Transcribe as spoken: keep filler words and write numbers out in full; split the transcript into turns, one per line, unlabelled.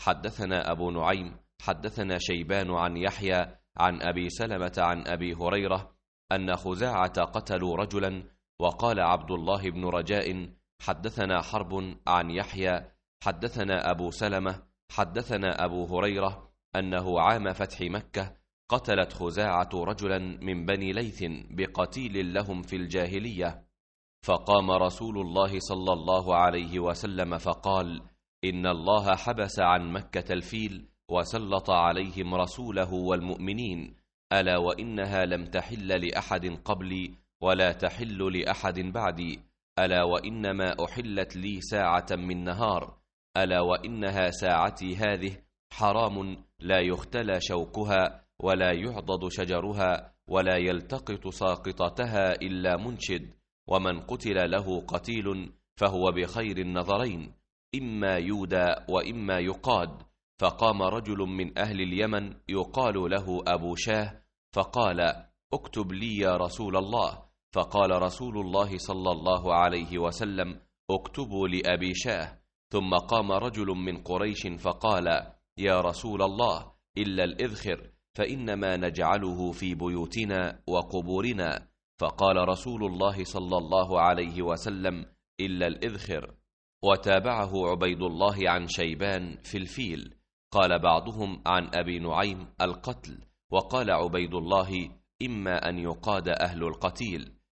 حدثنا أبو نعيم حدثنا شيبان عن يحيى عن أبي سلمة عن أبي هريرة أن خزاعة قتلوا رجلا. وقال عبد الله بن رجاء حدثنا حرب عن يحيى حدثنا أبو سلمة حدثنا أبو هريرة أنه عام فتح مكة قتلت خزاعة رجلا من بني ليث بقتيل لهم في الجاهلية، فقام رسول الله صلى الله عليه وسلم فقال: إن الله حبس عن مكة الفيل وسلط عليهم رسوله والمؤمنين، ألا وإنها لم تحل لأحد قبلي ولا تحل لأحد بعدي، ألا وإنما أحلت لي ساعة من نهار، ألا وإنها ساعتي هذه حرام لا يختلى شوكها ولا يعضد شجرها ولا يلتقط ساقطتها إلا منشد، ومن قتل له قتيل فهو بخير النظرين، إما يودى وإما يقاد. فقام رجل من أهل اليمن يقال له أبو شاه فقال: اكتب لي يا رسول الله. فقال رسول الله صلى الله عليه وسلم: اكتبوا لأبي شاه. ثم قام رجل من قريش فقال: يا رسول الله، إلا الإذخر فإنما نجعله في بيوتنا وقبورنا. فقال رسول الله صلى الله عليه وسلم: إلا الإذخر. وتابعه عبيد الله عن شيبان في الفيل. قال بعضهم عن أبي نعيم: القتل. وقال عبيد الله: إما أن يقاد أهل القتيل.